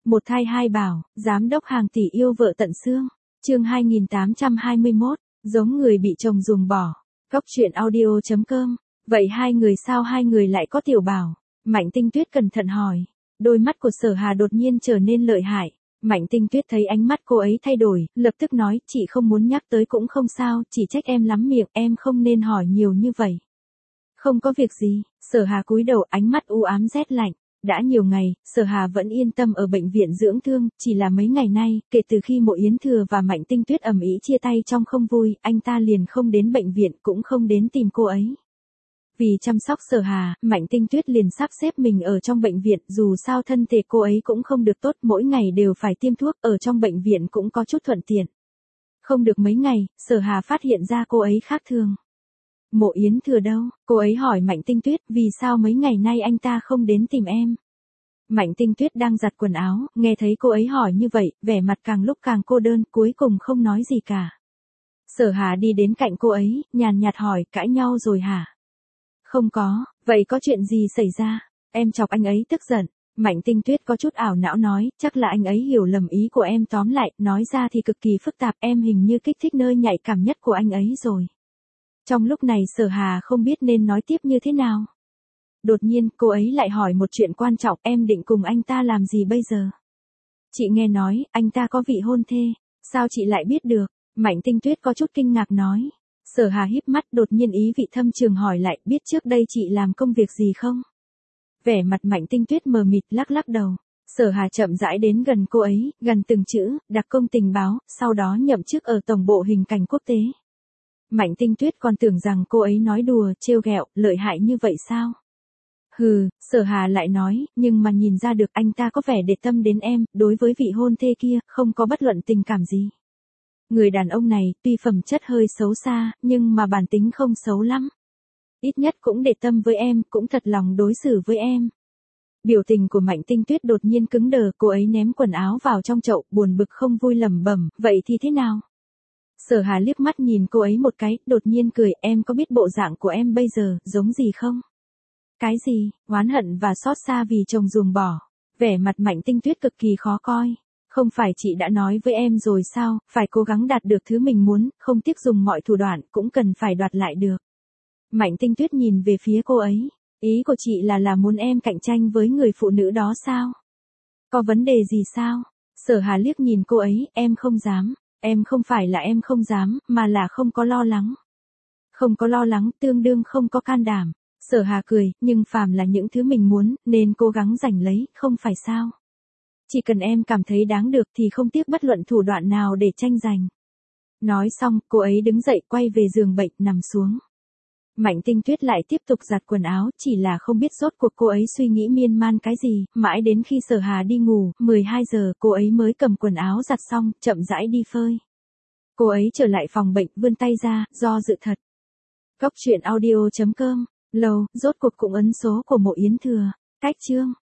Một thai hai bảo, giám đốc hàng tỷ yêu vợ tận xương. Chương 2821, giống người bị chồng ruồng bỏ. Góc truyện audio.com. Vậy hai người sao hai người lại có tiểu bảo? Mạnh Tinh Tuyết cẩn thận hỏi. Đôi mắt của Sở Hà đột nhiên trở nên lợi hại. Mạnh Tinh Tuyết thấy ánh mắt cô ấy thay đổi, lập tức nói, chị không muốn nhắc tới cũng không sao, chỉ trách em lắm miệng, em không nên hỏi nhiều như vậy. Không có việc gì. Sở Hà cúi đầu, ánh mắt u ám rét lạnh. Đã nhiều ngày, Sở Hà vẫn yên tâm ở bệnh viện dưỡng thương, chỉ là mấy ngày nay, kể từ khi Mộ Yến Thừa và Mạnh Tinh Tuyết ầm ĩ chia tay trong không vui, anh ta liền không đến bệnh viện cũng không đến tìm cô ấy. Vì chăm sóc Sở Hà, Mạnh Tinh Tuyết liền sắp xếp mình ở trong bệnh viện, dù sao thân thể cô ấy cũng không được tốt, mỗi ngày đều phải tiêm thuốc, ở trong bệnh viện cũng có chút thuận tiện. Không được mấy ngày, Sở Hà phát hiện ra cô ấy khác thường. Mộ Yến Thừa đâu? Cô ấy hỏi Mạnh Tinh Tuyết, vì sao mấy ngày nay anh ta không đến tìm em? Mạnh Tinh Tuyết đang giặt quần áo, nghe thấy cô ấy hỏi như vậy, vẻ mặt càng lúc càng cô đơn, cuối cùng không nói gì cả. Sở Hà đi đến cạnh cô ấy, nhàn nhạt hỏi, cãi nhau rồi hả? Không có, vậy có chuyện gì xảy ra? Em chọc anh ấy tức giận. Mạnh Tinh Tuyết có chút ảo não nói, chắc là anh ấy hiểu lầm ý của em, tóm lại, nói ra thì cực kỳ phức tạp, em hình như kích thích nơi nhạy cảm nhất của anh ấy rồi. Trong lúc này Sở Hà không biết nên nói tiếp như thế nào. Đột nhiên, cô ấy lại hỏi một chuyện quan trọng, em định cùng anh ta làm gì bây giờ? Chị nghe nói, anh ta có vị hôn thê, sao chị lại biết được? Mạnh Tinh Tuyết có chút kinh ngạc nói. Sở Hà híp mắt, đột nhiên ý vị thâm trường hỏi lại, biết trước đây chị làm công việc gì không? Vẻ mặt Mạnh Tinh Tuyết mờ mịt lắc lắc đầu. Sở Hà chậm rãi đến gần cô ấy, gần từng chữ, đặc công tình báo, sau đó nhậm chức ở tổng bộ hình cảnh quốc tế. Mạnh Tinh Tuyết còn tưởng rằng cô ấy nói đùa, trêu ghẹo, lợi hại như vậy sao? Hừ, Sở Hà lại nói, nhưng mà nhìn ra được anh ta có vẻ để tâm đến em, đối với vị hôn thê kia, không có bất luận tình cảm gì. Người đàn ông này, tuy phẩm chất hơi xấu xa, nhưng mà bản tính không xấu lắm. Ít nhất cũng để tâm với em, cũng thật lòng đối xử với em. Biểu tình của Mạnh Tinh Tuyết đột nhiên cứng đờ, cô ấy ném quần áo vào trong chậu, buồn bực không vui lẩm bẩm, vậy thì thế nào? Sở Hà liếc mắt nhìn cô ấy một cái, đột nhiên cười, em có biết bộ dạng của em bây giờ, giống gì không? Cái gì? Oán hận và xót xa vì chồng ruồng bỏ. Vẻ mặt Mạnh Tinh Tuyết cực kỳ khó coi. Không phải chị đã nói với em rồi sao, phải cố gắng đạt được thứ mình muốn, không tiếc dùng mọi thủ đoạn, cũng cần phải đoạt lại được. Mạnh Tinh Tuyết nhìn về phía cô ấy. Ý của chị là muốn em cạnh tranh với người phụ nữ đó sao? Có vấn đề gì sao? Sở Hà liếc nhìn cô ấy, em không dám. Em không phải là em không dám, mà là không có lo lắng. Không có lo lắng, tương đương không có can đảm. Sở Hà cười, nhưng phàm là những thứ mình muốn, nên cố gắng giành lấy, không phải sao? Chỉ cần em cảm thấy đáng được thì không tiếc bất luận thủ đoạn nào để tranh giành. Nói xong, cô ấy đứng dậy quay về giường bệnh, nằm xuống. Mạnh Tinh Tuyết lại tiếp tục giặt quần áo, chỉ là không biết rốt cuộc cô ấy suy nghĩ miên man cái gì, mãi đến khi Sở Hà đi ngủ, 12 giờ, cô ấy mới cầm quần áo giặt xong, chậm rãi đi phơi. Cô ấy trở lại phòng bệnh, vươn tay ra, do dự thật. Góc truyện audio.com, lâu, rốt cuộc cũng ấn số của Mộ Yến Thừa. Cách chương.